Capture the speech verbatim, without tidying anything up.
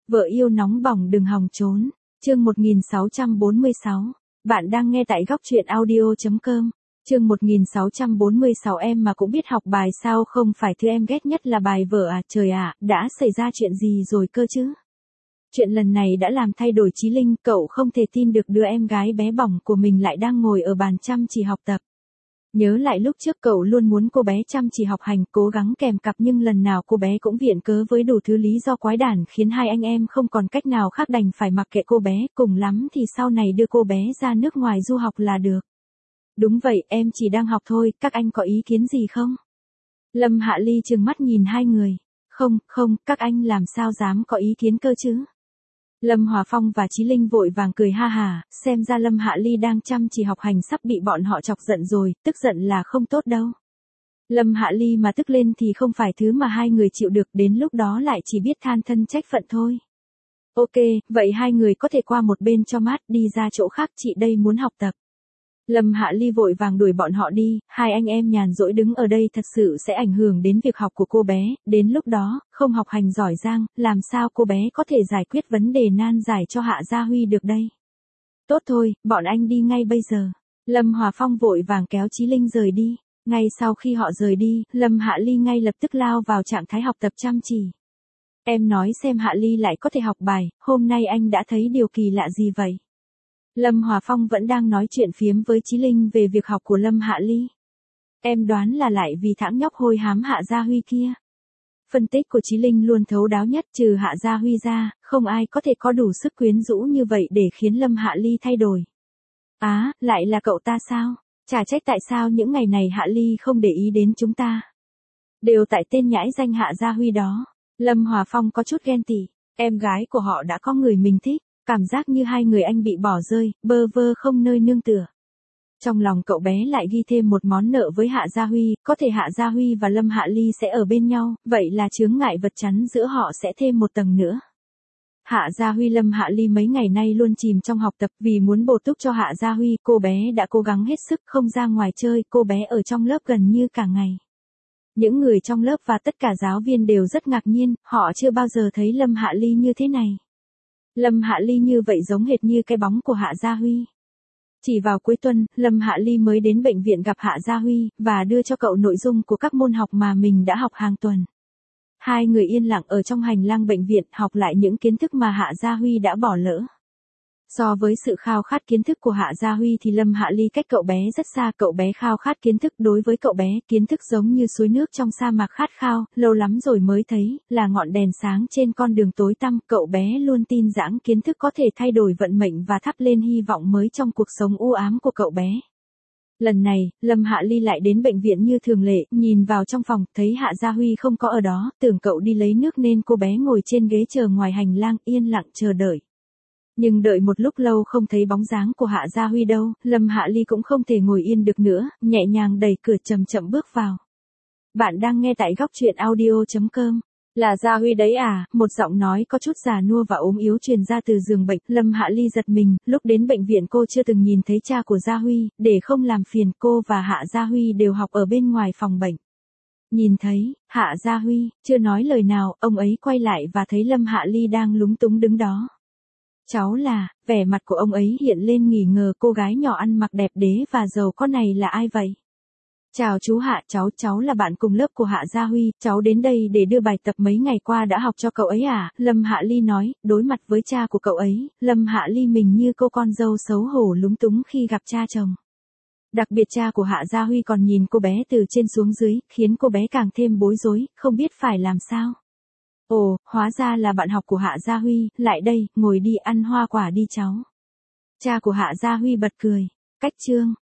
Vợ yêu nóng bỏng đừng hòng trốn. Chương một nghìn sáu trăm bốn mươi sáu. Bạn đang nghe tại góc truyện audio.com. Chương một nghìn sáu trăm bốn mươi sáu. Em mà cũng biết học bài sao, không phải thứ em ghét nhất là bài vở à? Trời ạ, đã xảy ra chuyện gì rồi cơ chứ? Chuyện lần này đã làm thay đổi Chí Linh, cậu không thể tin được đứa em gái bé bỏng của mình lại đang ngồi ở bàn chăm chỉ học tập. Nhớ lại lúc trước cậu luôn muốn cô bé chăm chỉ học hành, cố gắng kèm cặp, nhưng lần nào cô bé cũng viện cớ với đủ thứ lý do quái đản khiến hai anh em không còn cách nào khác đành phải mặc kệ cô bé, cùng lắm thì sau này đưa cô bé ra nước ngoài du học là được. Đúng vậy, em chỉ đang học thôi, các anh có ý kiến gì không? Lâm Hạ Ly trừng mắt nhìn hai người. Không, không, các anh làm sao dám có ý kiến cơ chứ? Lâm Hòa Phong và Chí Linh vội vàng cười ha hả, xem ra Lâm Hạ Ly đang chăm chỉ học hành sắp bị bọn họ chọc giận rồi, tức giận là không tốt đâu. Lâm Hạ Ly mà tức lên thì không phải thứ mà hai người chịu được, đến lúc đó lại chỉ biết than thân trách phận thôi. Ok, vậy hai người có thể qua một bên cho mát, đi ra chỗ khác, chị đây muốn học tập. Lâm Hạ Ly vội vàng đuổi bọn họ đi, hai anh em nhàn rỗi đứng ở đây thật sự sẽ ảnh hưởng đến việc học của cô bé, đến lúc đó, không học hành giỏi giang, làm sao cô bé có thể giải quyết vấn đề nan giải cho Hạ Gia Huy được đây. Tốt thôi, bọn anh đi ngay bây giờ. Lâm Hòa Phong vội vàng kéo Chí Linh rời đi, ngay sau khi họ rời đi, Lâm Hạ Ly ngay lập tức lao vào trạng thái học tập chăm chỉ. Em nói xem Hạ Ly lại có thể học bài, hôm nay anh đã thấy điều kỳ lạ gì vậy? Lâm Hòa Phong vẫn đang nói chuyện phiếm với Chí Linh về việc học của Lâm Hạ Ly. Em đoán là lại vì thãng nhóc hôi hám Hạ Gia Huy kia. Phân tích của Chí Linh luôn thấu đáo nhất, trừ Hạ Gia Huy ra, không ai có thể có đủ sức quyến rũ như vậy để khiến Lâm Hạ Ly thay đổi. Á, lại là cậu ta sao? Chả trách tại sao những ngày này Hạ Ly không để ý đến chúng ta. Đều tại tên nhãi danh Hạ Gia Huy đó. Lâm Hòa Phong có chút ghen tị, em gái của họ đã có người mình thích. Cảm giác như hai người anh bị bỏ rơi, bơ vơ không nơi nương tựa. Trong lòng cậu bé lại ghi thêm một món nợ với Hạ Gia Huy, có thể Hạ Gia Huy và Lâm Hạ Ly sẽ ở bên nhau, vậy là chướng ngại vật chắn giữa họ sẽ thêm một tầng nữa. Hạ Gia Huy Lâm Hạ Ly mấy ngày nay luôn chìm trong học tập, vì muốn bổ túc cho Hạ Gia Huy, cô bé đã cố gắng hết sức không ra ngoài chơi, cô bé ở trong lớp gần như cả ngày. Những người trong lớp và tất cả giáo viên đều rất ngạc nhiên, họ chưa bao giờ thấy Lâm Hạ Ly như thế này. Lâm Hạ Ly như vậy giống hệt như cái bóng của Hạ Gia Huy. Chỉ vào cuối tuần, Lâm Hạ Ly mới đến bệnh viện gặp Hạ Gia Huy, và đưa cho cậu nội dung của các môn học mà mình đã học hàng tuần. Hai người yên lặng ở trong hành lang bệnh viện học lại những kiến thức mà Hạ Gia Huy đã bỏ lỡ. So với sự khao khát kiến thức của Hạ Gia Huy thì Lâm Hạ Ly cách cậu bé rất xa, cậu bé khao khát kiến thức, đối với cậu bé, kiến thức giống như suối nước trong sa mạc khát khao, lâu lắm rồi mới thấy, là ngọn đèn sáng trên con đường tối tăm, cậu bé luôn tin rằng kiến thức có thể thay đổi vận mệnh và thắp lên hy vọng mới trong cuộc sống u ám của cậu bé. Lần này, Lâm Hạ Ly lại đến bệnh viện như thường lệ, nhìn vào trong phòng, thấy Hạ Gia Huy không có ở đó, tưởng cậu đi lấy nước nên cô bé ngồi trên ghế chờ ngoài hành lang, yên lặng chờ đợi. Nhưng đợi một lúc lâu không thấy bóng dáng của Hạ Gia Huy đâu, Lâm Hạ Ly cũng không thể ngồi yên được nữa, nhẹ nhàng đẩy cửa chậm chậm bước vào. Bạn đang nghe tại góc truyện audio.com. Là Gia Huy đấy à? Một giọng nói có chút già nua và ốm yếu truyền ra từ giường bệnh. Lâm Hạ Ly giật mình, lúc đến bệnh viện cô chưa từng nhìn thấy cha của Gia Huy, để không làm phiền cô và Hạ Gia Huy đều học ở bên ngoài phòng bệnh. Nhìn thấy, Hạ Gia Huy, chưa nói lời nào, ông ấy quay lại và thấy Lâm Hạ Ly đang lúng túng đứng đó. Cháu là, vẻ mặt của ông ấy hiện lên nghi ngờ, cô gái nhỏ ăn mặc đẹp đẽ và giàu có này là ai vậy? Chào chú Hạ, cháu, cháu là bạn cùng lớp của Hạ Gia Huy, cháu đến đây để đưa bài tập mấy ngày qua đã học cho cậu ấy à? Lâm Hạ Ly nói, đối mặt với cha của cậu ấy, Lâm Hạ Ly mình như cô con dâu xấu hổ lúng túng khi gặp cha chồng. Đặc biệt cha của Hạ Gia Huy còn nhìn cô bé từ trên xuống dưới, khiến cô bé càng thêm bối rối, không biết phải làm sao. Ồ, hóa ra là bạn học của Hạ Gia Huy, lại đây, ngồi đi ăn hoa quả đi cháu. Cha của Hạ Gia Huy bật cười. Cách chương.